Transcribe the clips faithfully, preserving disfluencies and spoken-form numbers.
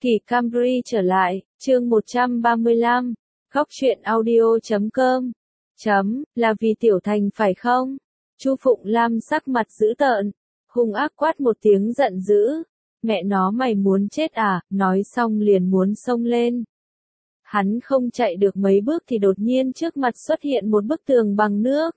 Kỳ Camry trở lại, chương một trăm ba mươi lăm, góc truyện audio chấm com. Chấm, là vì Tiểu Thành phải không? Chu Phụng Lam sắc mặt dữ tợn, hung ác quát một tiếng giận dữ. Mẹ nó mày muốn chết à, nói xong liền muốn xông lên. Hắn không chạy được mấy bước thì đột nhiên trước mặt xuất hiện một bức tường bằng nước.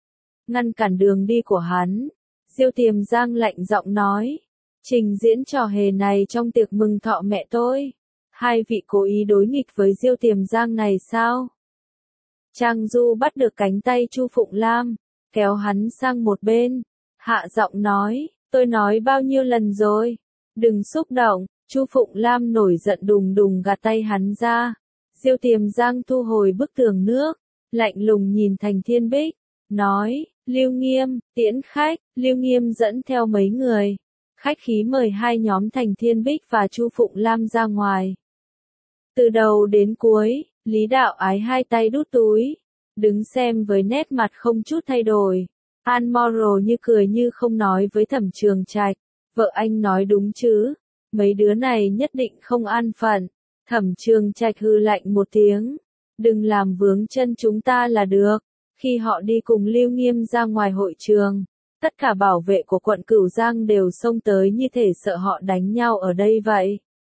Ngăn cản đường đi của hắn. Diêu Tiềm Giang lạnh giọng nói. Trình diễn trò hề này trong tiệc mừng thọ mẹ tôi. Hai vị cố ý đối nghịch với Diêu Tiềm Giang này sao? Trang Du bắt được cánh tay Chu Phụng Lam, kéo hắn sang một bên. Hạ giọng nói, tôi nói bao nhiêu lần rồi. Đừng xúc động. Chu Phụng Lam nổi giận đùng đùng gạt tay hắn ra. Diêu Tiềm Giang thu hồi bức tường nước, lạnh lùng nhìn Thành Thiên Bích, nói, Lưu Nghiêm, tiễn khách. Lưu Nghiêm dẫn theo mấy người. Khách khí mời hai nhóm Thành Thiên Bích và Chu Phụng Lam ra ngoài. Từ đầu đến cuối, Lý Đạo Ái hai tay đút túi, đứng xem với nét mặt không chút thay đổi. An Moro như cười như không nói với Thẩm Trường Trạch, vợ anh nói đúng chứ, mấy đứa này nhất định không an phận. Thẩm Trường Trạch hừ lạnh một tiếng, đừng làm vướng chân chúng ta là được. Khi họ đi cùng Lưu Nghiêm ra ngoài hội trường, tất cả bảo vệ của quận Cửu Giang đều xông tới như thể sợ họ đánh nhau ở đây vậy.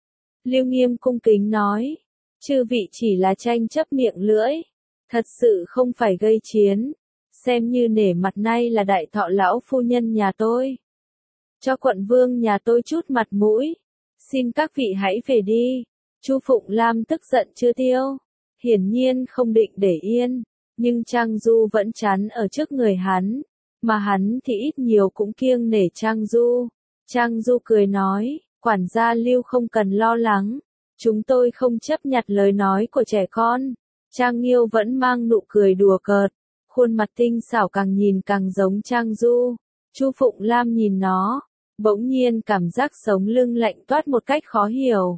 Lưu Nghiêm cung kính nói, chư vị chỉ là tranh chấp miệng lưỡi, thật sự không phải gây chiến, xem như nể mặt nay là đại thọ lão phu nhân nhà tôi. Cho quận vương nhà tôi chút mặt mũi, xin các vị hãy về đi. Chu Phụng Lam tức giận chưa tiêu, hiển nhiên không định để yên, nhưng Trang Du vẫn chắn ở trước người hắn. Mà hắn thì ít nhiều cũng kiêng nể Trang Du. Trang Du cười nói, quản gia Lưu không cần lo lắng. Chúng tôi không chấp nhặt lời nói của trẻ con. Trang Nghiêu vẫn mang nụ cười đùa cợt. Khuôn mặt tinh xảo càng nhìn càng giống Trang Du. Chu Phụng Lam nhìn nó. Bỗng nhiên cảm giác sống lưng lạnh toát một cách khó hiểu.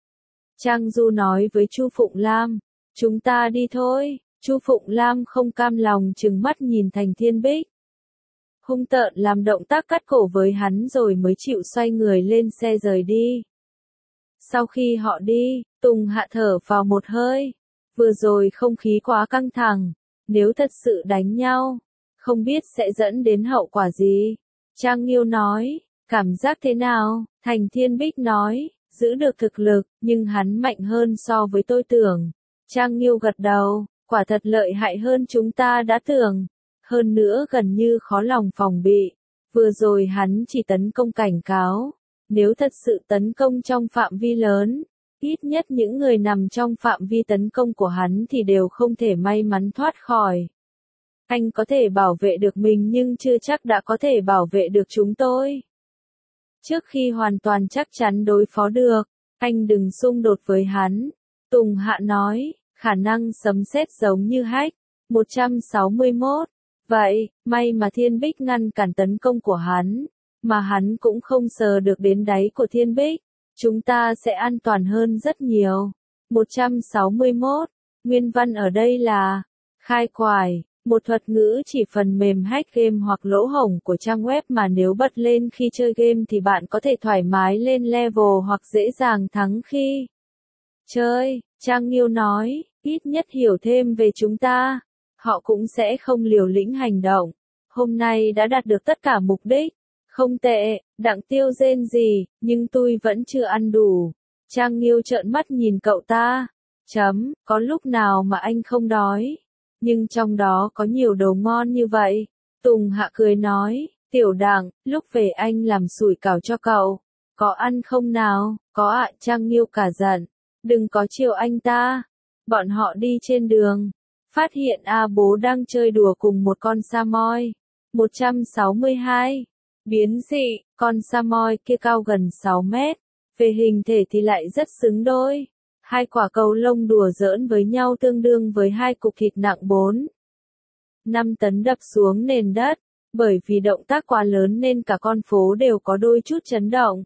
Trang Du nói với Chu Phụng Lam. Chúng ta đi thôi. Chu Phụng Lam không cam lòng trừng mắt nhìn Thành Thiên Bích. Hung tợn làm động tác cắt cổ với hắn rồi mới chịu xoay người lên xe rời đi. Sau khi họ đi, Tùng Hạ thở vào một hơi. Vừa rồi không khí quá căng thẳng, nếu thật sự đánh nhau, không biết sẽ dẫn đến hậu quả gì. Trang Nghiêu nói, cảm giác thế nào? Thành Thiên Bích nói, giữ được thực lực, nhưng hắn mạnh hơn so với tôi tưởng. Trang Nghiêu gật đầu, quả thật lợi hại hơn chúng ta đã tưởng. Hơn nữa gần như khó lòng phòng bị. Vừa rồi hắn chỉ tấn công cảnh cáo. Nếu thật sự tấn công trong phạm vi lớn, ít nhất những người nằm trong phạm vi tấn công của hắn thì đều không thể may mắn thoát khỏi. Anh có thể bảo vệ được mình nhưng chưa chắc đã có thể bảo vệ được chúng tôi. Trước khi hoàn toàn chắc chắn đối phó được, anh đừng xung đột với hắn. Tùng Hạ nói, khả năng sấm sét giống như Hách. một trăm sáu mươi mốt. Vậy, may mà Thiên Bích ngăn cản tấn công của hắn, mà hắn cũng không sờ được đến đáy của Thiên Bích. Chúng ta sẽ an toàn hơn rất nhiều. một trăm sáu mươi mốt. Nguyên văn ở đây là khai quải, một thuật ngữ chỉ phần mềm hack game hoặc lỗ hổng của trang web mà nếu bật lên khi chơi game thì bạn có thể thoải mái lên level hoặc dễ dàng thắng khi chơi. Trang Nghiêu nói, ít nhất hiểu thêm về chúng ta. Họ cũng sẽ không liều lĩnh hành động. Hôm nay đã đạt được tất cả mục đích. Không tệ, Đặng Tiêu rên gì, nhưng tôi vẫn chưa ăn đủ. Trang Nghiêu trợn mắt nhìn cậu ta. Chấm, có lúc nào mà anh không đói. Nhưng trong đó có nhiều đồ ngon như vậy. Tùng Hạ cười nói, Tiểu Đặng, lúc về anh làm sủi cảo cho cậu. Có ăn không nào? Có ạ. Trang Nghiêu cả giận. Đừng có chiều anh ta. Bọn họ đi trên đường. Phát hiện A Bố đang chơi đùa cùng một con Samoy. một trăm sáu mươi hai. Biến dị, con Samoy kia cao gần sáu mét. Về hình thể thì lại rất xứng đôi. Hai quả cầu lông đùa giỡn với nhau tương đương với hai cục thịt nặng bốn năm tấn đập xuống nền đất. Bởi vì động tác quá lớn nên cả con phố đều có đôi chút chấn động.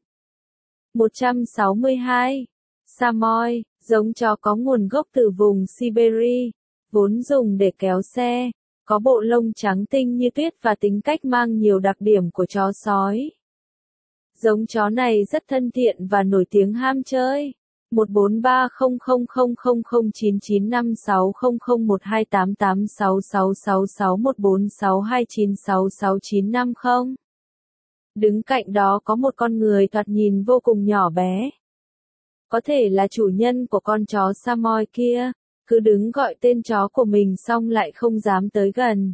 một trăm sáu mươi hai. Samoy, giống chó có nguồn gốc từ vùng Siberia. Vốn dùng để kéo xe, có bộ lông trắng tinh như tuyết và tính cách mang nhiều đặc điểm của chó sói. Giống chó này rất thân thiện và nổi tiếng ham chơi. một bốn ba không không không không không chín chín năm sáu không không một hai tám tám sáu sáu sáu sáu một bốn sáu hai chín sáu sáu chín năm không. Đứng cạnh đó có một con người thoạt nhìn vô cùng nhỏ bé. Có thể là chủ nhân của con chó Samoy kia, cứ đứng gọi tên chó của mình xong lại không dám tới gần.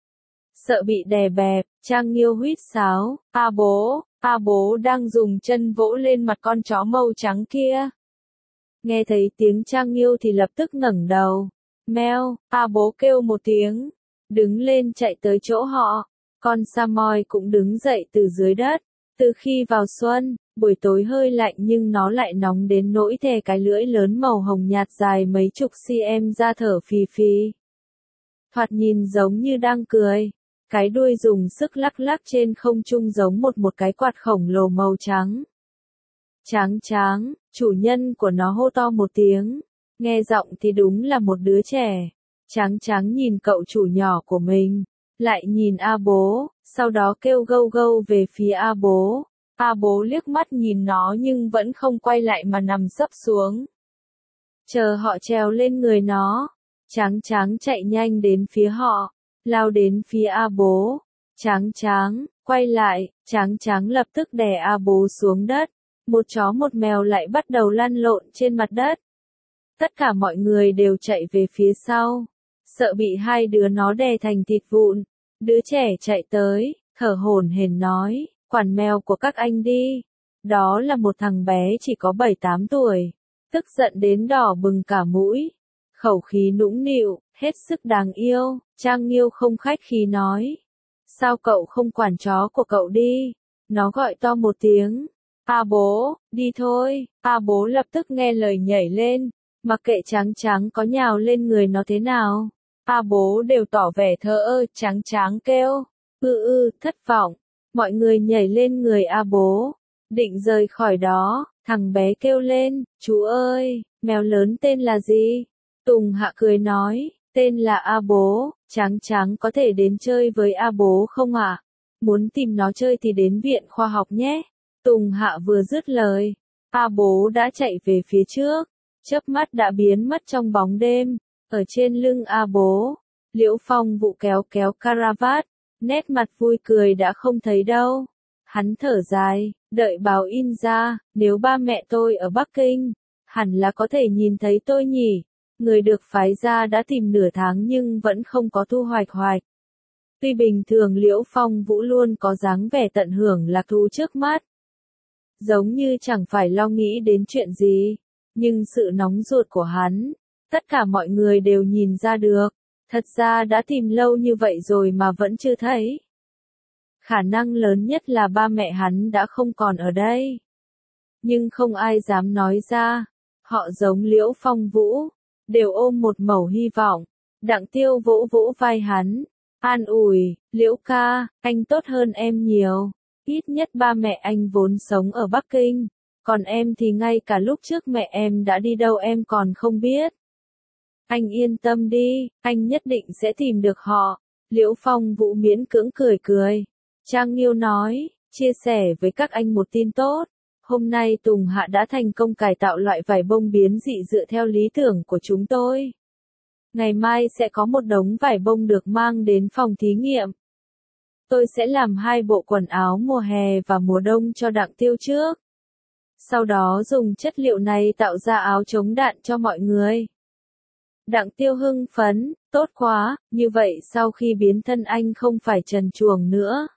Sợ bị đè bẹp, Trang Nghiêu huýt sáo, a bố, a bố đang dùng chân vỗ lên mặt con chó màu trắng kia. Nghe thấy tiếng Trang Nghiêu thì lập tức ngẩng đầu. Meo, a bố kêu một tiếng, đứng lên chạy tới chỗ họ. Con Samoy cũng đứng dậy từ dưới đất. Từ khi vào xuân, buổi tối hơi lạnh nhưng nó lại nóng đến nỗi thè cái lưỡi lớn màu hồng nhạt dài mấy chục cm ra thở phì phì. Thoạt nhìn giống như đang cười. Cái đuôi dùng sức lắc lắc trên không trung giống một một cái quạt khổng lồ màu trắng. Tráng tráng, chủ nhân của nó hô to một tiếng. Nghe giọng thì đúng là một đứa trẻ. Tráng tráng nhìn cậu chủ nhỏ của mình. Lại nhìn A bố, sau đó kêu gâu gâu về phía A bố. A bố liếc mắt nhìn nó nhưng vẫn không quay lại mà nằm sấp xuống. Chờ họ trèo lên người nó. Tráng tráng chạy nhanh đến phía họ, lao đến phía A bố. Tráng tráng, quay lại, tráng tráng lập tức đè A bố xuống đất. Một chó một mèo lại bắt đầu lăn lộn trên mặt đất. Tất cả mọi người đều chạy về phía sau. Sợ bị hai đứa nó đè thành thịt vụn. Đứa trẻ chạy tới, thở hổn hển nói, quản mèo của các anh đi. Đó là một thằng bé chỉ có bảy tám tuổi. Tức giận đến đỏ bừng cả mũi. Khẩu khí nũng nịu, hết sức đáng yêu. Trang Nghiêu không khách khí nói. Sao cậu không quản chó của cậu đi? Nó gọi to một tiếng. A bố, đi thôi. A bố lập tức nghe lời nhảy lên. Mặc kệ Tráng Tráng có nhào lên người nó thế nào. A bố đều tỏ vẻ thờ ơ. Tráng Tráng kêu. Ư ư, thất vọng. Mọi người nhảy lên người A bố. Định rời khỏi đó. Thằng bé kêu lên. Chú ơi, mèo lớn tên là gì? Tùng Hạ cười nói. Tên là A bố. Tráng Tráng có thể đến chơi với A bố không ạ? À? Muốn tìm nó chơi thì đến viện khoa học nhé. Tùng Hạ vừa dứt lời. A bố đã chạy về phía trước. Chớp mắt đã biến mất trong bóng đêm. Ở trên lưng A bố, Liễu Phong Vũ kéo kéo caravat, nét mặt vui cười đã không thấy đâu. Hắn thở dài, đợi báo in ra, nếu ba mẹ tôi ở Bắc Kinh, hẳn là có thể nhìn thấy tôi nhỉ. Người được phái ra đã tìm nửa tháng nhưng vẫn không có thu hoạch hoạch. Tuy bình thường Liễu Phong Vũ luôn có dáng vẻ tận hưởng lạc thú trước mắt. Giống như chẳng phải lo nghĩ đến chuyện gì, nhưng sự nóng ruột của hắn, tất cả mọi người đều nhìn ra được. Thật ra đã tìm lâu như vậy rồi mà vẫn chưa thấy. Khả năng lớn nhất là ba mẹ hắn đã không còn ở đây. Nhưng không ai dám nói ra. Họ giống Liễu Phong Vũ, đều ôm một mẩu hy vọng. Đặng Tiêu vỗ vỗ vai hắn, an ủi, Liễu ca, anh tốt hơn em nhiều. Ít nhất ba mẹ anh vốn sống ở Bắc Kinh. Còn em thì ngay cả lúc trước mẹ em đã đi đâu em còn không biết. Anh yên tâm đi, anh nhất định sẽ tìm được họ. Liễu Phong Vũ miễn cưỡng cười cười. Trang Nghiêu nói, chia sẻ với các anh một tin tốt. Hôm nay Tùng Hạ đã thành công cải tạo loại vải bông biến dị dựa theo lý tưởng của chúng tôi. Ngày mai sẽ có một đống vải bông được mang đến phòng thí nghiệm. Tôi sẽ làm hai bộ quần áo mùa hè và mùa đông cho Đặng Tiêu trước. Sau đó dùng chất liệu này tạo ra áo chống đạn cho mọi người. Đặng Tiêu hưng phấn, tốt quá, như vậy sau khi biến thân anh không phải trần truồng nữa.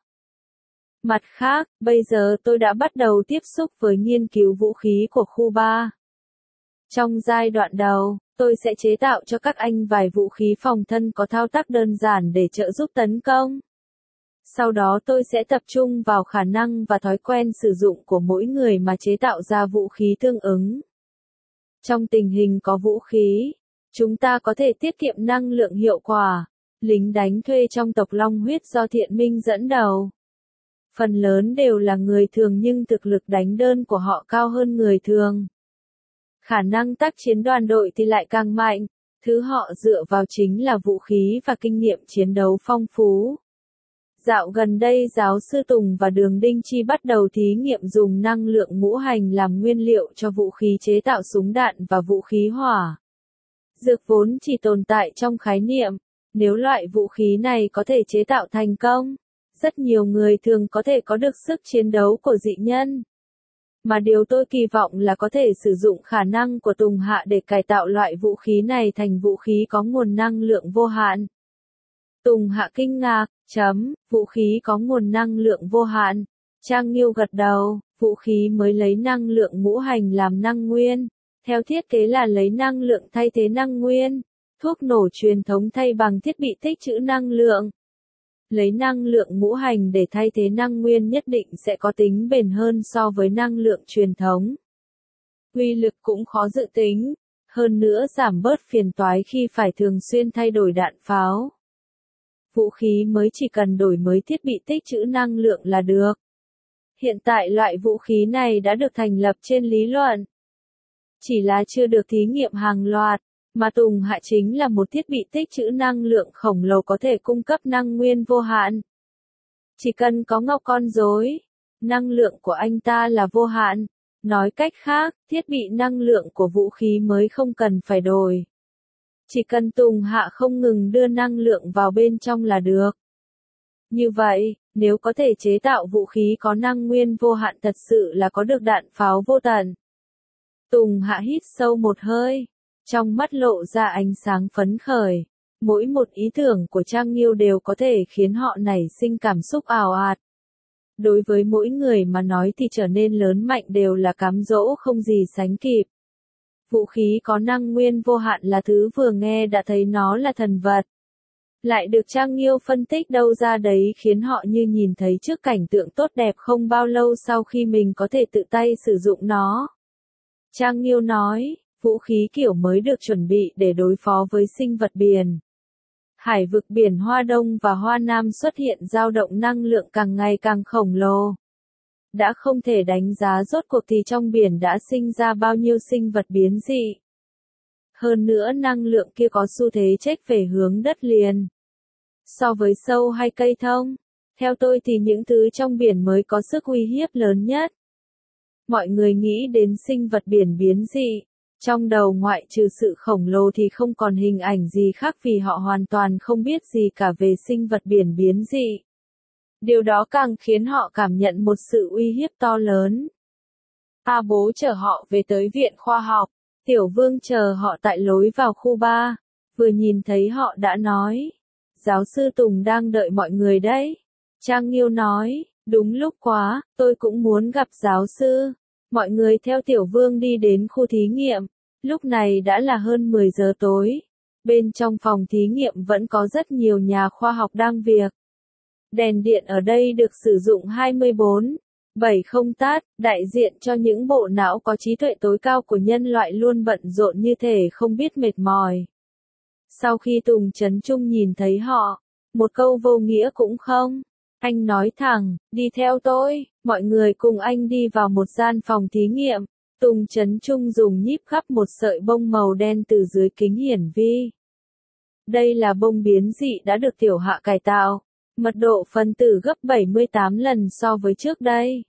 Mặt khác, bây giờ tôi đã bắt đầu tiếp xúc với nghiên cứu vũ khí của khu ba. Trong giai đoạn đầu, tôi sẽ chế tạo cho các anh vài vũ khí phòng thân có thao tác đơn giản để trợ giúp tấn công. Sau đó tôi sẽ tập trung vào khả năng và thói quen sử dụng của mỗi người mà chế tạo ra vũ khí tương ứng. Trong tình hình có vũ khí, chúng ta có thể tiết kiệm năng lượng hiệu quả. Lính đánh thuê trong tộc Long Huyết do Thiện Minh dẫn đầu. Phần lớn đều là người thường nhưng thực lực đánh đơn của họ cao hơn người thường. Khả năng tác chiến đoàn đội thì lại càng mạnh. Thứ họ dựa vào chính là vũ khí và kinh nghiệm chiến đấu phong phú. Dạo gần đây giáo sư Tùng và Đường Đinh Chi bắt đầu thí nghiệm dùng năng lượng ngũ hành làm nguyên liệu cho vũ khí chế tạo súng đạn và vũ khí hỏa. Dược vốn chỉ tồn tại trong khái niệm, nếu loại vũ khí này có thể chế tạo thành công, rất nhiều người thường có thể có được sức chiến đấu của dị nhân. Mà điều tôi kỳ vọng là có thể sử dụng khả năng của Tùng Hạ để cải tạo loại vũ khí này thành vũ khí có nguồn năng lượng vô hạn. Tùng Hạ kinh ngạc, chấm, vũ khí có nguồn năng lượng vô hạn. Trang Nghiêu gật đầu, vũ khí mới lấy năng lượng ngũ hành làm năng nguyên. Theo thiết kế là lấy năng lượng thay thế năng nguyên. Thuốc nổ truyền thống thay bằng thiết bị tích trữ năng lượng. Lấy năng lượng ngũ hành để thay thế năng nguyên nhất định sẽ có tính bền hơn so với năng lượng truyền thống. Uy lực cũng khó dự tính, hơn nữa giảm bớt phiền toái khi phải thường xuyên thay đổi đạn pháo. Vũ khí mới chỉ cần đổi mới thiết bị tích trữ năng lượng là được. Hiện tại loại vũ khí này đã được thành lập trên lý luận. Chỉ là chưa được thí nghiệm hàng loạt, mà Tùng Hạ chính là một thiết bị tích trữ năng lượng khổng lồ có thể cung cấp năng nguyên vô hạn. Chỉ cần có ngọc con rối, năng lượng của anh ta là vô hạn. Nói cách khác, thiết bị năng lượng của vũ khí mới không cần phải đổi. Chỉ cần Tùng Hạ không ngừng đưa năng lượng vào bên trong là được. Như vậy, nếu có thể chế tạo vũ khí có năng nguyên vô hạn thật sự là có được đạn pháo vô tận. Tùng Hạ hít sâu một hơi, trong mắt lộ ra ánh sáng phấn khởi. Mỗi một ý tưởng của Trang Nghiêu đều có thể khiến họ nảy sinh cảm xúc ào ạt. Đối với mỗi người mà nói thì trở nên lớn mạnh đều là cám dỗ không gì sánh kịp. Vũ khí có năng nguyên vô hạn là thứ vừa nghe đã thấy nó là thần vật. Lại được Trang Nghiêu phân tích đâu ra đấy khiến họ như nhìn thấy trước cảnh tượng tốt đẹp không bao lâu sau khi mình có thể tự tay sử dụng nó. Trang Nghiêu nói, vũ khí kiểu mới được chuẩn bị để đối phó với sinh vật biển. Hải vực biển Hoa Đông và Hoa Nam xuất hiện dao động năng lượng càng ngày càng khổng lồ. Đã không thể đánh giá rốt cuộc thì trong biển đã sinh ra bao nhiêu sinh vật biến dị. Hơn nữa năng lượng kia có xu thế chết về hướng đất liền. So với sâu hay cây thông, theo tôi thì những thứ trong biển mới có sức uy hiếp lớn nhất. Mọi người nghĩ đến sinh vật biển biến dị, trong đầu ngoại trừ sự khổng lồ thì không còn hình ảnh gì khác vì họ hoàn toàn không biết gì cả về sinh vật biển biến dị. Điều đó càng khiến họ cảm nhận một sự uy hiếp to lớn. A Bố chở họ về tới viện khoa học, Tiểu Vương chờ họ tại lối vào khu ba, vừa nhìn thấy họ đã nói, giáo sư Tùng đang đợi mọi người đấy. Trang Nghiêu nói, đúng lúc quá, tôi cũng muốn gặp giáo sư. Mọi người theo Tiểu Vương đi đến khu thí nghiệm, lúc này đã là hơn mười giờ tối. Bên trong phòng thí nghiệm vẫn có rất nhiều nhà khoa học đang việc. Đèn điện ở đây được sử dụng hai mươi bốn bảy không tát, đại diện cho những bộ não có trí tuệ tối cao của nhân loại luôn bận rộn như thể không biết mệt mỏi. Sau khi Tùng Chấn Trung nhìn thấy họ, một câu vô nghĩa cũng không. Anh nói thẳng, đi theo tôi, mọi người cùng anh đi vào một gian phòng thí nghiệm. Tùng Chấn Trung dùng nhíp khắp một sợi bông màu đen từ dưới kính hiển vi. Đây là bông biến dị đã được Tiểu Hạ cải tạo. Mật độ phân tử gấp bảy mươi tám lần so với trước đây.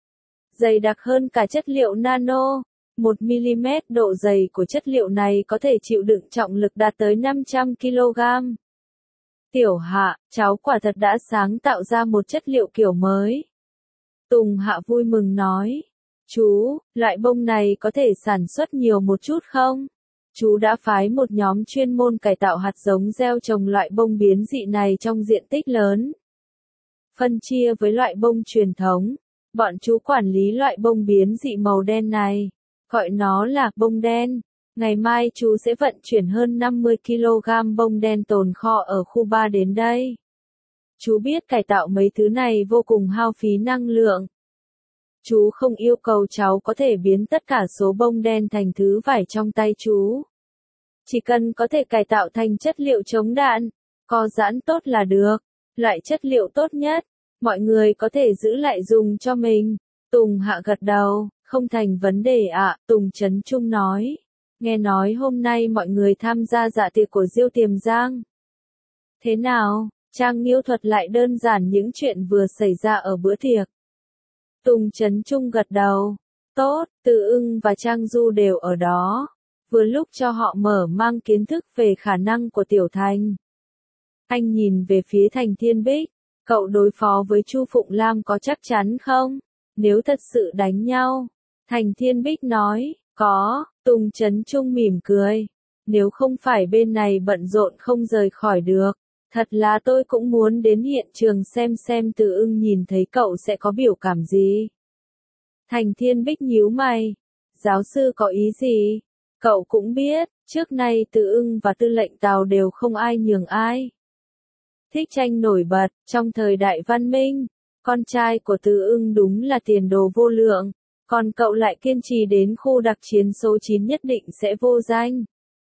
Dày đặc hơn cả chất liệu nano. một mi-li-mét độ dày của chất liệu này có thể chịu đựng trọng lực đạt tới năm trăm ki lô gam. Tiểu Hạ, cháu quả thật đã sáng tạo ra một chất liệu kiểu mới. Tùng Hạ vui mừng nói. Chú, loại bông này có thể sản xuất nhiều một chút không? Chú đã phái một nhóm chuyên môn cải tạo hạt giống gieo trồng loại bông biến dị này trong diện tích lớn. Phân chia với loại bông truyền thống, bọn chú quản lý loại bông biến dị màu đen này, gọi nó là bông đen. Ngày mai chú sẽ vận chuyển hơn năm mươi ki lô gam bông đen tồn kho ở khu ba đến đây. Chú biết cải tạo mấy thứ này vô cùng hao phí năng lượng. Chú không yêu cầu cháu có thể biến tất cả số bông đen thành thứ vải trong tay chú. Chỉ cần có thể cải tạo thành chất liệu chống đạn, co giãn tốt là được. Loại chất liệu tốt nhất, mọi người có thể giữ lại dùng cho mình. Tùng Hạ gật đầu, không thành vấn đề ạ, Tùng Chấn Trung nói. Nghe nói hôm nay mọi người tham gia dạ tiệc của Diêu Tiềm Giang. Thế nào, Trang Nghiêu thuật lại đơn giản những chuyện vừa xảy ra ở bữa tiệc. Tùng Chấn Trung gật đầu. Tốt, Từ Ưng và Trang Du đều ở đó. Vừa lúc cho họ mở mang kiến thức về khả năng của Tiểu Thành. Anh nhìn về phía Thành Thiên Bích. Cậu đối phó với Chu Phụng Lam có chắc chắn không? Nếu thật sự đánh nhau. Thành Thiên Bích nói, có. Tùng Chấn Trung mỉm cười. Nếu không phải bên này bận rộn không rời khỏi được. Thật là tôi cũng muốn đến hiện trường xem xem Từ Ưng nhìn thấy cậu sẽ có biểu cảm gì. Thành Thiên Bích nhíu mày. Giáo sư có ý gì? Cậu cũng biết, trước nay Từ Ưng và Tư lệnh Tào đều không ai nhường ai. Thích tranh nổi bật, trong thời đại văn minh, con trai của Từ Ưng đúng là tiền đồ vô lượng, còn cậu lại kiên trì đến khu đặc chiến số chín nhất định sẽ vô danh.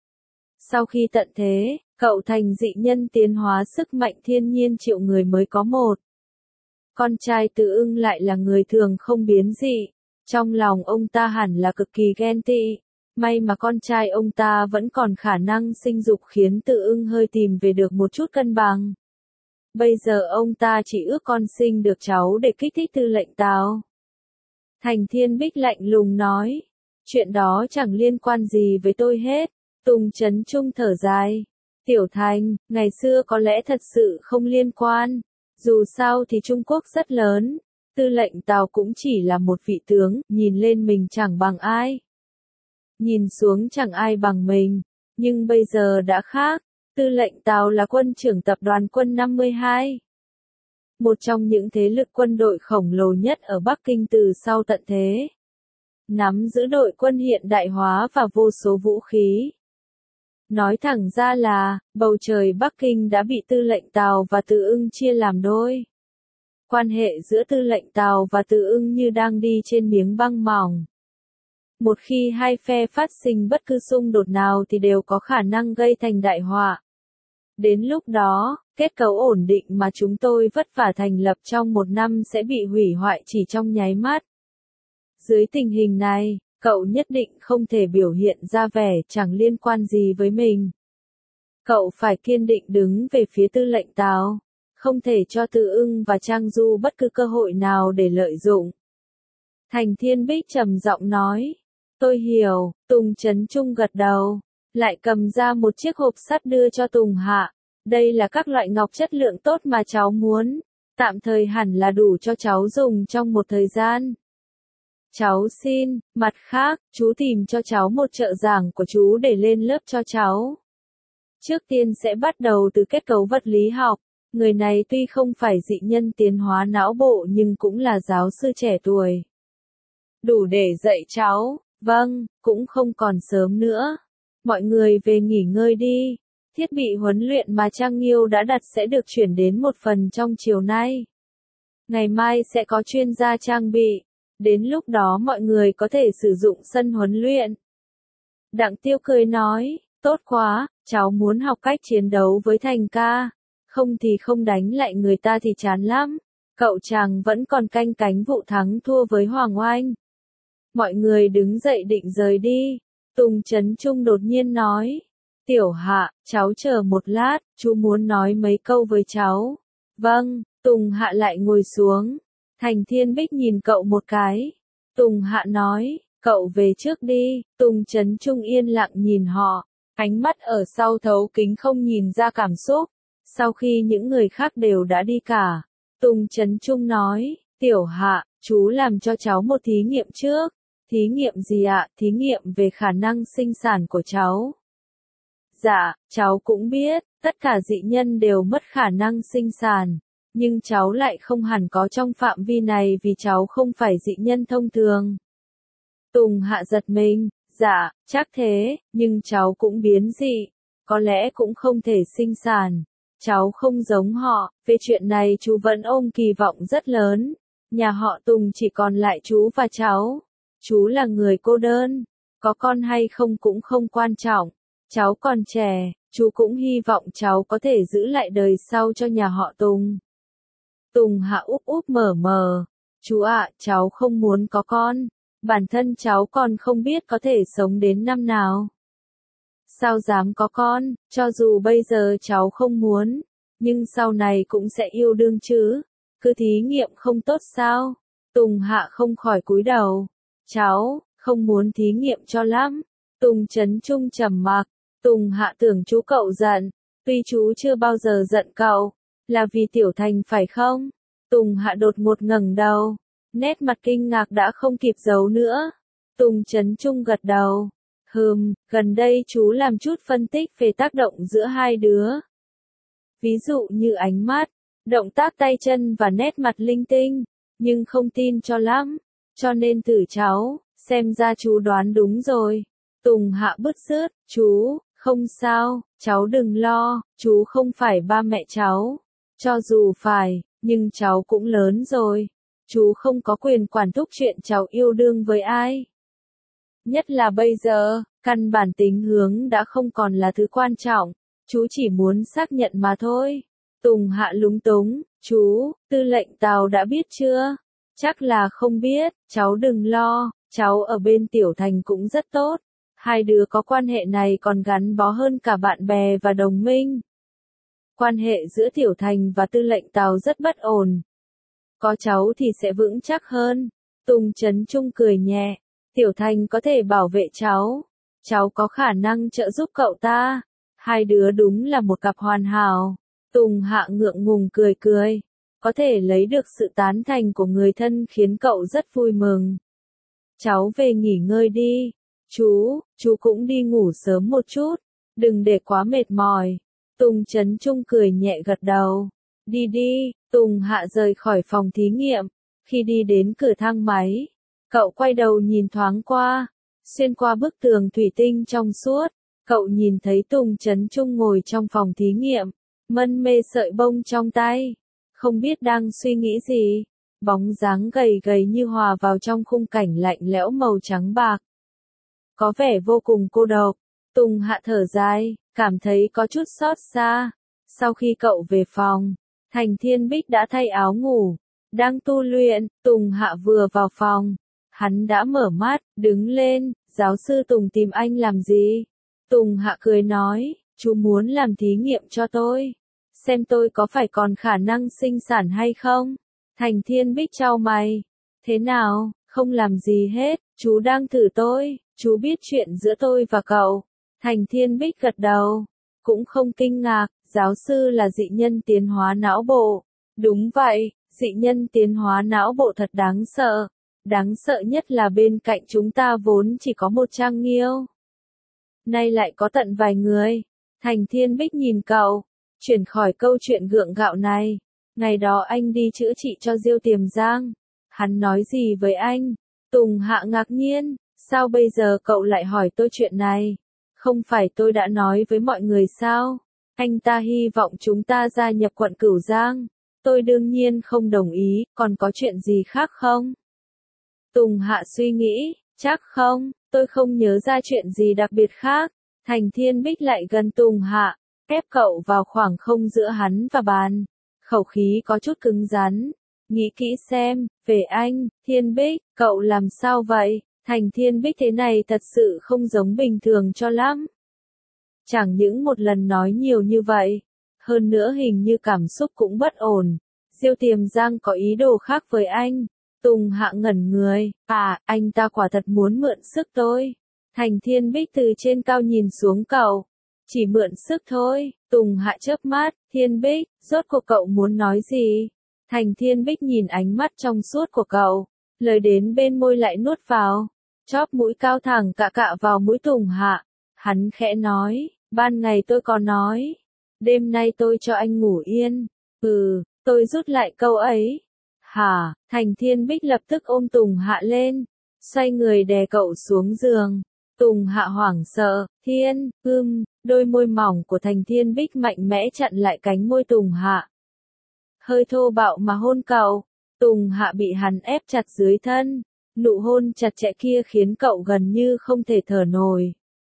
Sau khi tận thế, cậu thành dị nhân tiến hóa sức mạnh thiên nhiên triệu người mới có một. Con trai Từ Ưng lại là người thường không biến dị, trong lòng ông ta hẳn là cực kỳ ghen tị. May mà con trai ông ta vẫn còn khả năng sinh dục khiến Từ Ưng hơi tìm về được một chút cân bằng. Bây giờ ông ta chỉ ước con sinh được cháu để kích thích Tư lệnh Tào. Thành Thiên Bích lạnh lùng nói, chuyện đó chẳng liên quan gì với tôi hết. Tùng Chấn Trung thở dài. Tiểu Thành, ngày xưa có lẽ thật sự không liên quan. Dù sao thì Trung Quốc rất lớn. Tư lệnh Tào cũng chỉ là một vị tướng, nhìn lên mình chẳng bằng ai. Nhìn xuống chẳng ai bằng mình. Nhưng bây giờ đã khác. Tư lệnh Tào là quân trưởng tập đoàn quân năm mươi hai. Một trong những thế lực quân đội khổng lồ nhất ở Bắc Kinh từ sau tận thế. Nắm giữ đội quân hiện đại hóa và vô số vũ khí. Nói thẳng ra là, bầu trời Bắc Kinh đã bị Tư lệnh Tào và Từ Ưng chia làm đôi. Quan hệ giữa Tư lệnh Tào và Từ Ưng như đang đi trên miếng băng mỏng. Một khi hai phe phát sinh bất cứ xung đột nào thì đều có khả năng gây thành đại họa. Đến lúc đó, kết cấu ổn định mà chúng tôi vất vả thành lập trong một năm sẽ bị hủy hoại chỉ trong nháy mắt. Dưới tình hình này, cậu nhất định không thể biểu hiện ra vẻ chẳng liên quan gì với mình. Cậu phải kiên định đứng về phía Tư lệnh Tào, không thể cho Từ Ưng và Trang Du bất cứ cơ hội nào để lợi dụng. Thành Thiên Bích trầm giọng nói, tôi hiểu. Tùng Chấn Trung gật đầu, lại cầm ra một chiếc hộp sắt đưa cho Tùng Hạ. Đây là các loại ngọc chất lượng tốt mà cháu muốn, tạm thời hẳn là đủ cho cháu dùng trong một thời gian. Cháu xin, mặt khác, chú tìm cho cháu một trợ giảng của chú để lên lớp cho cháu. Trước tiên sẽ bắt đầu từ kết cấu vật lý học, người này tuy không phải dị nhân tiến hóa não bộ nhưng cũng là giáo sư trẻ tuổi. Đủ để dạy cháu, vâng, cũng không còn sớm nữa. Mọi người về nghỉ ngơi đi. Thiết bị huấn luyện mà Trang Nghiêu đã đặt sẽ được chuyển đến một phần trong chiều nay. Ngày mai sẽ có chuyên gia trang bị. Đến lúc đó mọi người có thể sử dụng sân huấn luyện. Đặng Tiêu cười nói, tốt quá, cháu muốn học cách chiến đấu với Thành ca. Không thì không đánh lại người ta thì chán lắm. Cậu chàng vẫn còn canh cánh vụ thắng thua với Hoàng Oanh. Mọi người đứng dậy định rời đi. Tùng Chấn Trung đột nhiên nói. Tiểu Hạ, cháu chờ một lát, chú muốn nói mấy câu với cháu. Vâng, Tùng Hạ lại ngồi xuống. Thành Thiên Bích nhìn cậu một cái. Tùng Hạ nói, cậu về trước đi. Tùng Chấn Trung yên lặng nhìn họ. Ánh mắt ở sau thấu kính không nhìn ra cảm xúc. Sau khi những người khác đều đã đi cả. Tùng Chấn Trung nói, Tiểu Hạ, chú làm cho cháu một thí nghiệm trước. Thí nghiệm gì ạ? Thí nghiệm về khả năng sinh sản của cháu. Dạ, cháu cũng biết, tất cả dị nhân đều mất khả năng sinh sản. Nhưng cháu lại không hẳn có trong phạm vi này vì cháu không phải dị nhân thông thường. Tùng Hạ giật mình, dạ, chắc thế, nhưng cháu cũng biến dị. Có lẽ cũng không thể sinh sản. Cháu không giống họ, về chuyện này chú vẫn ôm kỳ vọng rất lớn. Nhà họ Tùng chỉ còn lại chú và cháu. Chú là người cô đơn, có con hay không cũng không quan trọng. Cháu còn trẻ, chú cũng hy vọng cháu có thể giữ lại đời sau cho nhà họ Tùng. Tùng Hạ úp úp mở mờ. Chú ạ, cháu không muốn có con. Bản thân cháu còn không biết có thể sống đến năm nào. Sao dám có con, cho dù bây giờ cháu không muốn. nhưng sau này cũng sẽ yêu đương chứ, cứ thí nghiệm không tốt sao? Tùng Hạ không khỏi cúi đầu. Cháu, không muốn thí nghiệm cho lắm. Tùng Chấn Trung trầm mặc. Tùng Hạ tưởng chú cậu giận, tuy chú chưa bao giờ giận cậu, là vì Tiểu Thành phải không? Tùng Hạ đột ngột ngẩng đầu, nét mặt kinh ngạc đã không kịp giấu nữa. Tùng Chấn Trung gật đầu. Hừm, gần đây chú làm chút phân tích về tác động giữa hai đứa. Ví dụ như ánh mắt, động tác tay chân và nét mặt linh tinh, nhưng không tin cho lắm, cho nên thử cháu, xem ra chú đoán đúng rồi. Tùng Hạ bứt rứt, chú, không sao, cháu đừng lo, chú không phải ba mẹ cháu. Cho dù phải, nhưng cháu cũng lớn rồi. Chú không có quyền quản thúc chuyện cháu yêu đương với ai. Nhất là bây giờ, căn bản tính hướng đã không còn là thứ quan trọng. Chú chỉ muốn xác nhận mà thôi. Tùng Hạ lúng túng, chú, tư lệnh Tào đã biết chưa? Chắc là không biết, cháu đừng lo, cháu ở bên Tiểu Thành cũng rất tốt. Hai đứa có quan hệ này còn gắn bó hơn cả bạn bè và đồng minh. Quan hệ giữa Tiểu Thành và tư lệnh Tào rất bất ổn. Có cháu thì sẽ vững chắc hơn. Tùng Chấn Trung cười nhẹ. Tiểu Thành có thể bảo vệ cháu. Cháu có khả năng trợ giúp cậu ta. Hai đứa đúng là một cặp hoàn hảo. Tùng Hạ ngượng ngùng cười cười. Có thể lấy được sự tán thành của người thân khiến cậu rất vui mừng. Cháu về nghỉ ngơi đi. Chú, chú cũng đi ngủ sớm một chút. Đừng để quá mệt mỏi. Tùng Chấn Trung cười nhẹ gật đầu. Đi đi, Tùng Hạ rời khỏi phòng thí nghiệm. Khi đi đến cửa thang máy, cậu quay đầu nhìn thoáng qua. Xuyên qua bức tường thủy tinh trong suốt, cậu nhìn thấy Tùng Chấn Trung ngồi trong phòng thí nghiệm, mân mê sợi bông trong tay. Không biết đang suy nghĩ gì, bóng dáng gầy gầy như hòa vào trong khung cảnh lạnh lẽo màu trắng bạc. Có vẻ vô cùng cô độc. Tùng Hạ thở dài, cảm thấy có chút xót xa. Sau khi cậu về phòng, Thành Thiên Bích đã thay áo ngủ, đang tu luyện. Tùng Hạ vừa vào phòng, hắn đã mở mắt, đứng lên. Giáo sư Tùng tìm anh làm gì? Tùng Hạ cười nói, chú muốn làm thí nghiệm cho tôi, xem tôi có phải còn khả năng sinh sản hay không. Thành Thiên Bích chau mày. Thế nào, không làm gì hết, chú đang thử tôi, chú biết chuyện giữa tôi và cậu. Thành Thiên Bích gật đầu, cũng không kinh ngạc, giáo sư là dị nhân tiến hóa não bộ. Đúng vậy, dị nhân tiến hóa não bộ thật đáng sợ. Đáng sợ nhất là bên cạnh chúng ta vốn chỉ có một Trang Nghiêu, nay lại có tận vài người. Thành Thiên Bích nhìn cậu, chuyển khỏi câu chuyện gượng gạo này. Ngày đó anh đi chữa trị cho Diêu Tiềm Giang. Hắn nói gì với anh? Tùng Hạ ngạc nhiên, sao bây giờ cậu lại hỏi tôi chuyện này? Không phải tôi đã nói với mọi người sao? Anh ta hy vọng chúng ta gia nhập quận Cửu Giang. Tôi đương nhiên không đồng ý, còn có chuyện gì khác không? Tùng Hạ suy nghĩ, chắc không, tôi không nhớ ra chuyện gì đặc biệt khác. Thành Thiên Bích lại gần Tùng Hạ, ép cậu vào khoảng không giữa hắn và bàn. Khẩu khí có chút cứng rắn. Nghĩ kỹ xem, về anh, Thiên Bích, cậu làm sao vậy? Thành Thiên Bích thế này thật sự không giống bình thường cho lắm. Chẳng những một lần nói nhiều như vậy, hơn nữa hình như cảm xúc cũng bất ổn. Diêu Tiềm Giang có ý đồ khác với anh. Tùng Hạ ngẩn người, à, anh ta quả thật muốn mượn sức tôi. Thành Thiên Bích từ trên cao nhìn xuống cậu. Chỉ mượn sức thôi. Tùng Hạ chớp mắt, Thiên Bích, rốt cuộc cậu muốn nói gì? Thành Thiên Bích nhìn ánh mắt trong suốt của cậu, lời đến bên môi lại nuốt vào. Chóp mũi cao thẳng cạ cạ vào mũi Tùng Hạ. Hắn khẽ nói, ban ngày tôi có nói, đêm nay tôi cho anh ngủ yên. Ừ, tôi rút lại câu ấy. Hả? Thành Thiên Bích lập tức ôm Tùng Hạ lên, xoay người đè cậu xuống giường. Tùng Hạ hoảng sợ, Thiên, ưm, đôi môi mỏng của Thành Thiên Bích mạnh mẽ chặn lại cánh môi Tùng Hạ. Hơi thô bạo mà hôn cậu. Tùng Hạ bị hắn ép chặt dưới thân, nụ hôn chặt chẽ kia khiến cậu gần như không thể thở nổi.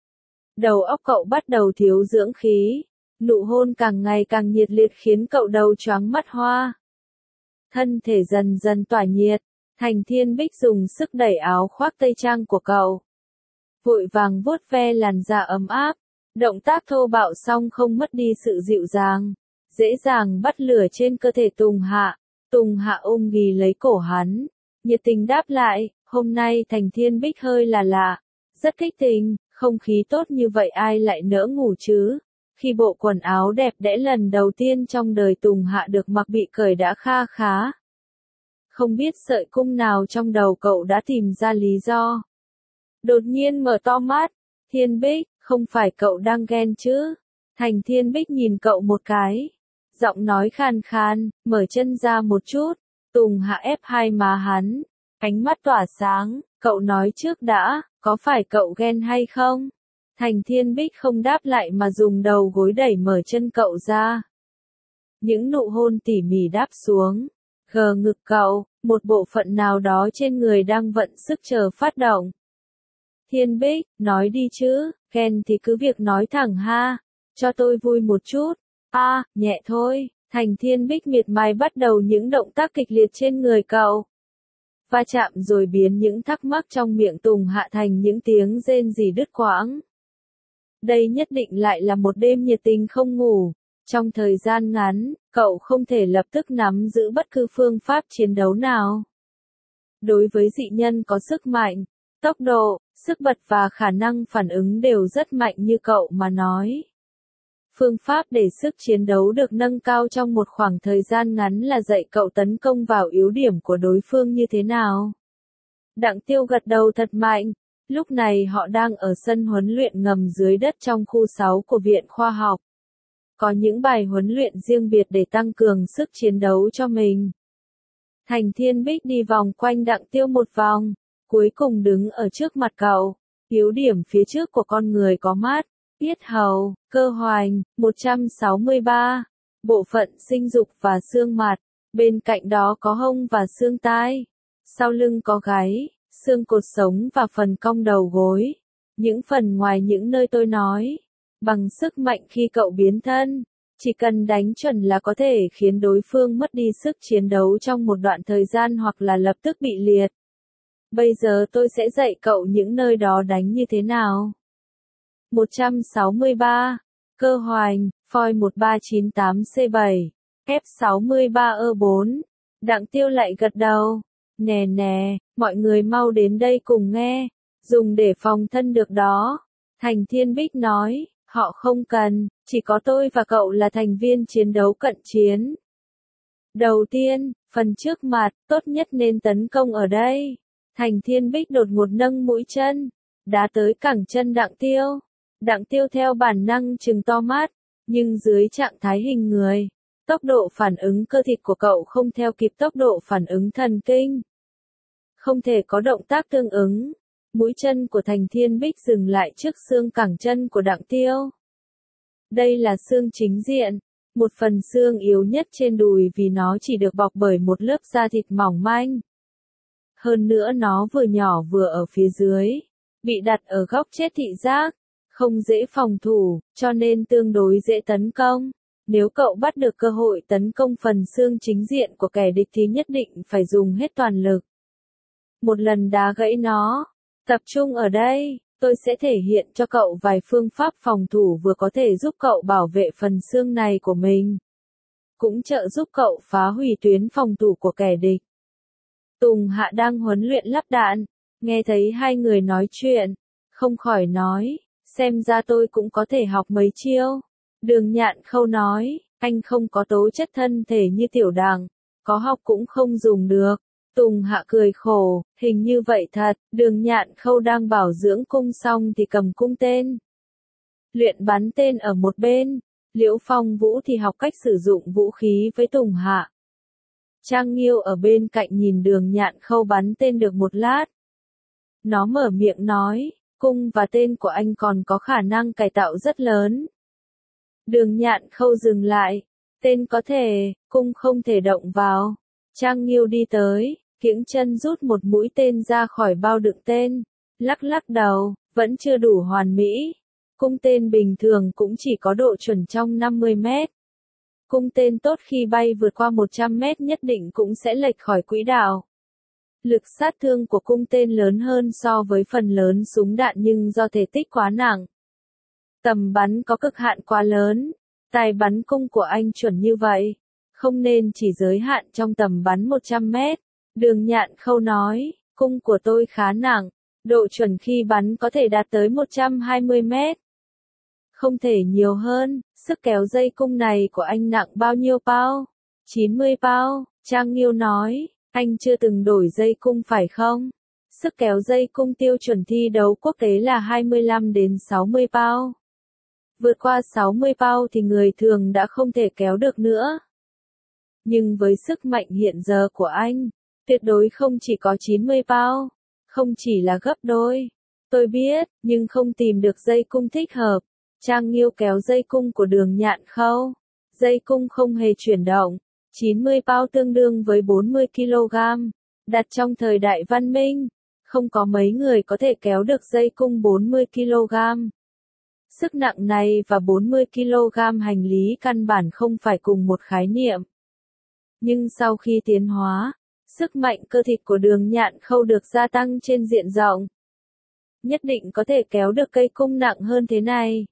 Đầu óc cậu bắt đầu thiếu dưỡng khí, nụ hôn càng ngày càng nhiệt liệt khiến cậu đầu choáng mắt hoa. Thân thể dần dần tỏa nhiệt, Thành Thiên Bích dùng sức đẩy áo khoác tây trang của cậu. Vội vàng vuốt ve làn da ấm áp, động tác thô bạo xong không mất đi sự dịu dàng. dễ dàng bắt lửa trên cơ thể Tùng Hạ. Tùng Hạ ôm ghì lấy cổ hắn, nhiệt tình đáp lại, hôm nay Thành Thiên Bích hơi là lạ, rất kích tình, không khí tốt như vậy ai lại nỡ ngủ chứ. Khi bộ quần áo đẹp đẽ lần đầu tiên trong đời Tùng Hạ được mặc bị cởi đã kha khá. Không biết sợi cung nào trong đầu cậu đã tìm ra lý do. Đột nhiên mở to mắt, Thiên Bích, không phải cậu đang ghen chứ? Thành Thiên Bích nhìn cậu một cái, giọng nói khàn khàn, mở chân ra một chút. Tùng Hạ ép hai má hắn, ánh mắt tỏa sáng, cậu nói trước đã, có phải cậu ghen hay không? Thành Thiên Bích không đáp lại mà dùng đầu gối đẩy mở chân cậu ra. Những nụ hôn tỉ mỉ đáp xuống, gờ ngực cậu, một bộ phận nào đó trên người đang vận sức chờ phát động. Thiên Bích, nói đi chứ, ghen thì cứ việc nói thẳng ha, cho tôi vui một chút. A, à, nhẹ thôi. Thành Thiên Bích miệt mài bắt đầu những động tác kịch liệt trên người cậu. Va chạm rồi biến những thắc mắc trong miệng Tùng Hạ thành những tiếng rên rỉ đứt quãng. Đây nhất định lại là một đêm nhiệt tình không ngủ. Trong thời gian ngắn, cậu không thể lập tức nắm giữ bất cứ phương pháp chiến đấu nào. Đối với dị nhân có sức mạnh, tốc độ, sức bật và khả năng phản ứng đều rất mạnh như cậu mà nói. Phương pháp để sức chiến đấu được nâng cao trong một khoảng thời gian ngắn là dạy cậu tấn công vào yếu điểm của đối phương như thế nào. Đặng Tiêu gật đầu thật mạnh, lúc này họ đang ở sân huấn luyện ngầm dưới đất trong khu sáu của Viện Khoa học. Có những bài huấn luyện riêng biệt để tăng cường sức chiến đấu cho mình. Thành Thiên Bích đi vòng quanh Đặng Tiêu một vòng, cuối cùng đứng ở trước mặt cậu. Yếu điểm phía trước của con người có mắt, yết hầu, cơ hoành, một trăm sáu mươi ba, bộ phận sinh dục và xương mặt, bên cạnh đó có hông và xương tai, sau lưng có gáy, xương cột sống và phần cong đầu gối. Những phần ngoài những nơi tôi nói, bằng sức mạnh khi cậu biến thân, chỉ cần đánh chuẩn là có thể khiến đối phương mất đi sức chiến đấu trong một đoạn thời gian hoặc là lập tức bị liệt. Bây giờ tôi sẽ dạy cậu những nơi đó đánh như thế nào. một trăm sáu mươi ba, cơ hoành, phoi một ba chín tám C bảy, F sáu mươi ba E bốn. Đặng Tiêu lại gật đầu. Nè nè, mọi người mau đến đây cùng nghe, dùng để phòng thân được đó. Thành Thiên Bích nói, họ không cần, chỉ có tôi và cậu là thành viên chiến đấu cận chiến. Đầu tiên, phần trước mặt, tốt nhất nên tấn công ở đây. Thành Thiên Bích đột ngột nâng mũi chân, đá tới cẳng chân Đặng Tiêu. Đặng Tiêu theo bản năng trừng to mắt, nhưng dưới trạng thái hình người, tốc độ phản ứng cơ thịt của cậu không theo kịp tốc độ phản ứng thần kinh. Không thể có động tác tương ứng. Mũi chân của Thành Thiên Bích dừng lại trước xương cẳng chân của Đặng Tiêu. Đây là xương chính diện, một phần xương yếu nhất trên đùi vì nó chỉ được bọc bởi một lớp da thịt mỏng manh. Hơn nữa nó vừa nhỏ vừa ở phía dưới, bị đặt ở góc chết thị giác, không dễ phòng thủ, cho nên tương đối dễ tấn công. Nếu cậu bắt được cơ hội tấn công phần xương chính diện của kẻ địch thì nhất định phải dùng hết toàn lực. Một lần đá gãy nó, tập trung ở đây, tôi sẽ thể hiện cho cậu vài phương pháp phòng thủ vừa có thể giúp cậu bảo vệ phần xương này của mình, cũng trợ giúp cậu phá hủy tuyến phòng thủ của kẻ địch. Tùng Hạ đang huấn luyện lắp đạn, nghe thấy hai người nói chuyện, không khỏi nói, xem ra tôi cũng có thể học mấy chiêu. Đường Nhạn Khâu nói, anh không có tố chất thân thể như Tiểu Đằng, có học cũng không dùng được. Tùng Hạ cười khổ, hình như vậy thật. Đường Nhạn Khâu đang bảo dưỡng cung xong thì cầm cung tên, luyện bắn tên ở một bên. Liễu Phong Vũ thì học cách sử dụng vũ khí với Tùng Hạ. Trang Nghiêu ở bên cạnh nhìn Đường Nhạn Khâu bắn tên được một lát. Nó mở miệng nói, cung và tên của anh còn có khả năng cải tạo rất lớn. Đường Nhạn Khâu dừng lại, tên có thể, cung không thể động vào. Trang Nghiêu đi tới, kiễng chân rút một mũi tên ra khỏi bao đựng tên, lắc lắc đầu, vẫn chưa đủ hoàn mỹ. Cung tên bình thường cũng chỉ có độ chuẩn trong năm mươi mét. Cung tên tốt khi bay vượt qua một trăm mét nhất định cũng sẽ lệch khỏi quỹ đạo. Lực sát thương của cung tên lớn hơn so với phần lớn súng đạn nhưng do thể tích quá nặng, tầm bắn có cực hạn quá lớn, Tài bắn cung của anh chuẩn như vậy, không nên chỉ giới hạn trong tầm bắn một trăm mét. Đường Nhạn Khâu nói, cung của tôi khá nặng, độ chuẩn khi bắn có thể đạt tới một trăm hai mươi mét. Không thể nhiều hơn, sức kéo dây cung này của anh nặng bao nhiêu pound? chín mươi pound, Trang Nghiêu nói, anh chưa từng đổi dây cung phải không? Sức kéo dây cung tiêu chuẩn thi đấu quốc tế là hai mươi lăm đến sáu mươi pound. Vượt qua sáu mươi pound thì người thường đã không thể kéo được nữa. Nhưng với sức mạnh hiện giờ của anh, tuyệt đối không chỉ có chín mươi pound, không chỉ là gấp đôi. Tôi biết, nhưng không tìm được dây cung thích hợp. Trang Nghiêu kéo dây cung của Đường Nhạn Khâu. Dây cung không hề chuyển động. chín mươi pound tương đương với bốn mươi ki lô gam. Đặt trong thời đại văn minh, không có mấy người có thể kéo được dây cung bốn mươi ki lô gam. Sức nặng này và bốn mươi ki lô gam hành lý căn bản không phải cùng một khái niệm. Nhưng sau khi tiến hóa, sức mạnh cơ thịt của Đường Nhạn Khâu được gia tăng trên diện rộng. Nhất định có thể kéo được cây cung nặng hơn thế này.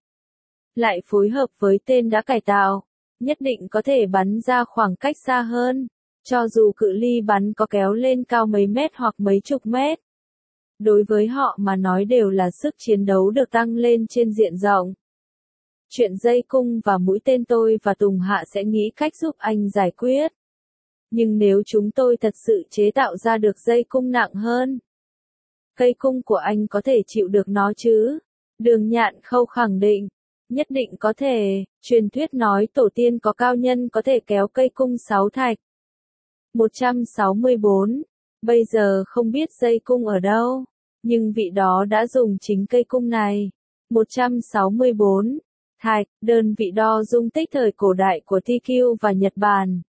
Lại phối hợp với tên đã cải tạo, nhất định có thể bắn ra khoảng cách xa hơn, cho dù cự ly bắn có kéo lên cao mấy mét hoặc mấy chục mét. Đối với họ mà nói đều là sức chiến đấu được tăng lên trên diện rộng. Chuyện dây cung và mũi tên tôi và Tùng Hạ sẽ nghĩ cách giúp anh giải quyết. Nhưng nếu chúng tôi thật sự chế tạo ra được dây cung nặng hơn, cây cung của anh có thể chịu được nó chứ? Đường Nhạn Khâu khẳng định, nhất định có thể. Truyền thuyết nói tổ tiên có cao nhân có thể kéo cây cung sáu thạch. một trăm sáu mươi bốn. Bây giờ không biết dây cung ở đâu, nhưng vị đó đã dùng chính cây cung này. một trăm sáu mươi bốn. Thạch, đơn vị đo dung tích thời cổ đại của T Q và Nhật Bản.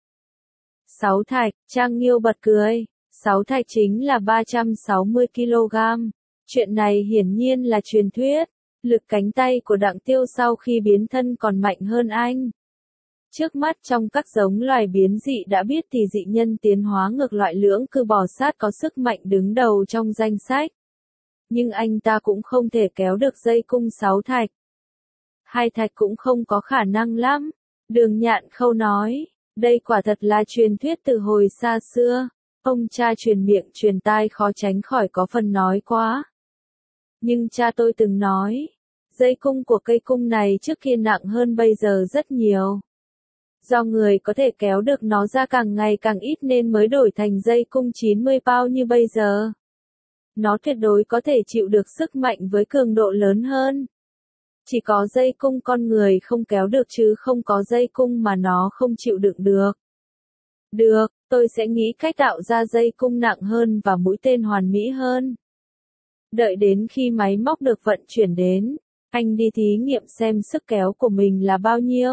sáu thạch, Trang Nghiêu bật cười. sáu thạch chính là ba trăm sáu mươi ki lô gam. Chuyện này hiển nhiên là truyền thuyết. Lực cánh tay của Đặng Tiêu sau khi biến thân còn mạnh hơn anh. Trước mắt trong các giống loài biến dị đã biết thì dị nhân tiến hóa ngược loại lưỡng cư bò sát có sức mạnh đứng đầu trong danh sách. Nhưng anh ta cũng không thể kéo được dây cung sáu thạch. Hai thạch cũng không có khả năng lắm. Đường Nhạn Khâu nói, đây quả thật là truyền thuyết từ hồi xa xưa. Ông cha truyền miệng truyền tai khó tránh khỏi có phần nói quá. Nhưng cha tôi từng nói, dây cung của cây cung này trước kia nặng hơn bây giờ rất nhiều. Do người có thể kéo được nó ra càng ngày càng ít nên mới đổi thành dây cung chín mươi pound như bây giờ. Nó tuyệt đối có thể chịu được sức mạnh với cường độ lớn hơn. Chỉ có dây cung con người không kéo được chứ không có dây cung mà nó không chịu đựng được. Được, tôi sẽ nghĩ cách tạo ra dây cung nặng hơn và mũi tên hoàn mỹ hơn. Đợi đến khi máy móc được vận chuyển đến, anh đi thí nghiệm xem sức kéo của mình là bao nhiêu.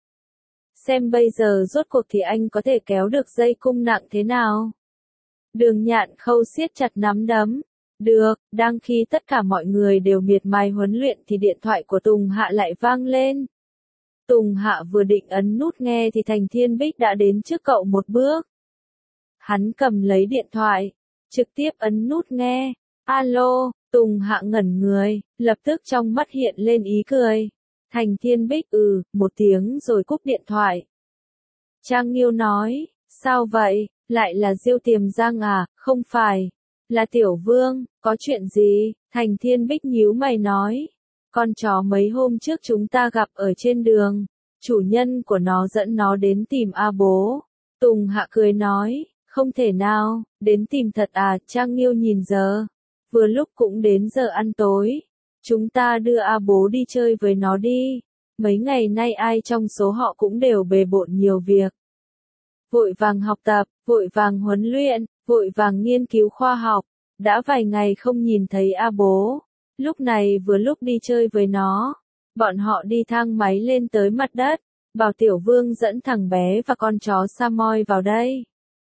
Xem bây giờ rốt cuộc thì anh có thể kéo được dây cung nặng thế nào. Đường Nhạn Khâu siết chặt nắm đấm. Được, đang khi tất cả mọi người đều miệt mài huấn luyện thì điện thoại của Tùng Hạ lại vang lên. Tùng Hạ vừa định ấn nút nghe thì Thành Thiên Bích đã đến trước cậu một bước. Hắn cầm lấy điện thoại, trực tiếp ấn nút nghe. Alo, Tùng Hạ ngẩn người, lập tức trong mắt hiện lên ý cười. Thành Thiên Bích ừ, một tiếng rồi cúp điện thoại. Trang Nghiêu nói, sao vậy, lại là Diêu Tiềm Giang à, không phải, là Tiểu Vương, có chuyện gì? Thành Thiên Bích nhíu mày nói, con chó mấy hôm trước chúng ta gặp ở trên đường, chủ nhân của nó dẫn nó đến tìm A Bố. Tùng Hạ cười nói, không thể nào, đến tìm thật à? Trang Nghiêu nhìn giờ, vừa lúc cũng đến giờ ăn tối. Chúng ta đưa A Bố đi chơi với nó đi. Mấy ngày nay ai trong số họ cũng đều bề bộn nhiều việc. Vội vàng học tập, vội vàng huấn luyện, vội vàng nghiên cứu khoa học. Đã vài ngày không nhìn thấy A Bố. Lúc này vừa lúc đi chơi với nó. Bọn họ đi thang máy lên tới mặt đất. Bảo Tiểu Vương dẫn thằng bé và con chó Samoy vào đây.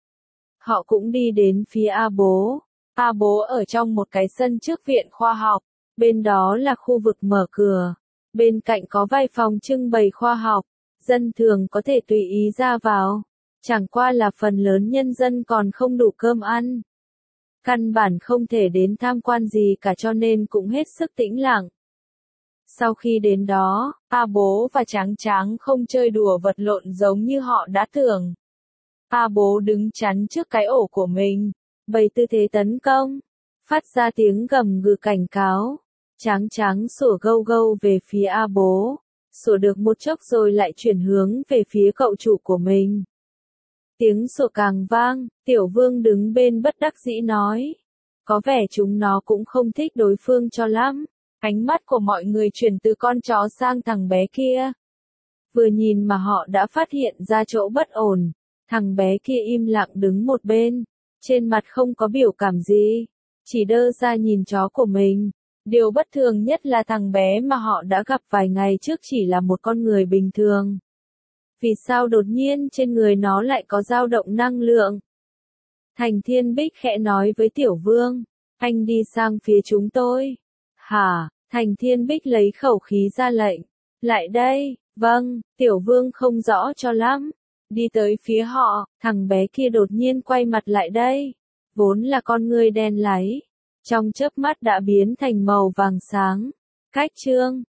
Họ cũng đi đến phía A Bố. A Bố ở trong một cái sân trước viện khoa học. Bên đó là khu vực mở cửa. Bên cạnh có vài phòng trưng bày khoa học. Dân thường có thể tùy ý ra vào. Chẳng qua là phần lớn nhân dân còn không đủ cơm ăn. Căn bản không thể đến tham quan gì cả cho nên cũng hết sức tĩnh lặng. Sau khi đến đó, A Bố và Tráng Tráng không chơi đùa vật lộn giống như họ đã tưởng. A Bố đứng chắn trước cái ổ của mình, bày tư thế tấn công, phát ra tiếng gầm gừ cảnh cáo. Tráng Tráng sủa gâu gâu về phía A Bố, sủa được một chốc rồi lại chuyển hướng về phía cậu chủ của mình. Tiếng sủa càng vang, Tiểu Vương đứng bên bất đắc dĩ nói. Có vẻ chúng nó cũng không thích đối phương cho lắm. Ánh mắt của mọi người chuyển từ con chó sang thằng bé kia. Vừa nhìn mà họ đã phát hiện ra chỗ bất ổn. Thằng bé kia im lặng đứng một bên, trên mặt không có biểu cảm gì, chỉ đơ ra nhìn chó của mình. Điều bất thường nhất là thằng bé mà họ đã gặp vài ngày trước chỉ là một con người bình thường. Vì sao đột nhiên trên người nó lại có dao động năng lượng? Thành Thiên Bích khẽ nói với Tiểu Vương, anh đi sang phía chúng tôi. Hả? Thành Thiên Bích lấy khẩu khí ra lệnh. Lại đây. Vâng, Tiểu Vương không rõ cho lắm. Đi tới phía họ, thằng bé kia đột nhiên quay mặt lại đây. Vốn là con ngươi đen láy, trong chớp mắt đã biến thành màu vàng sáng. Cách chương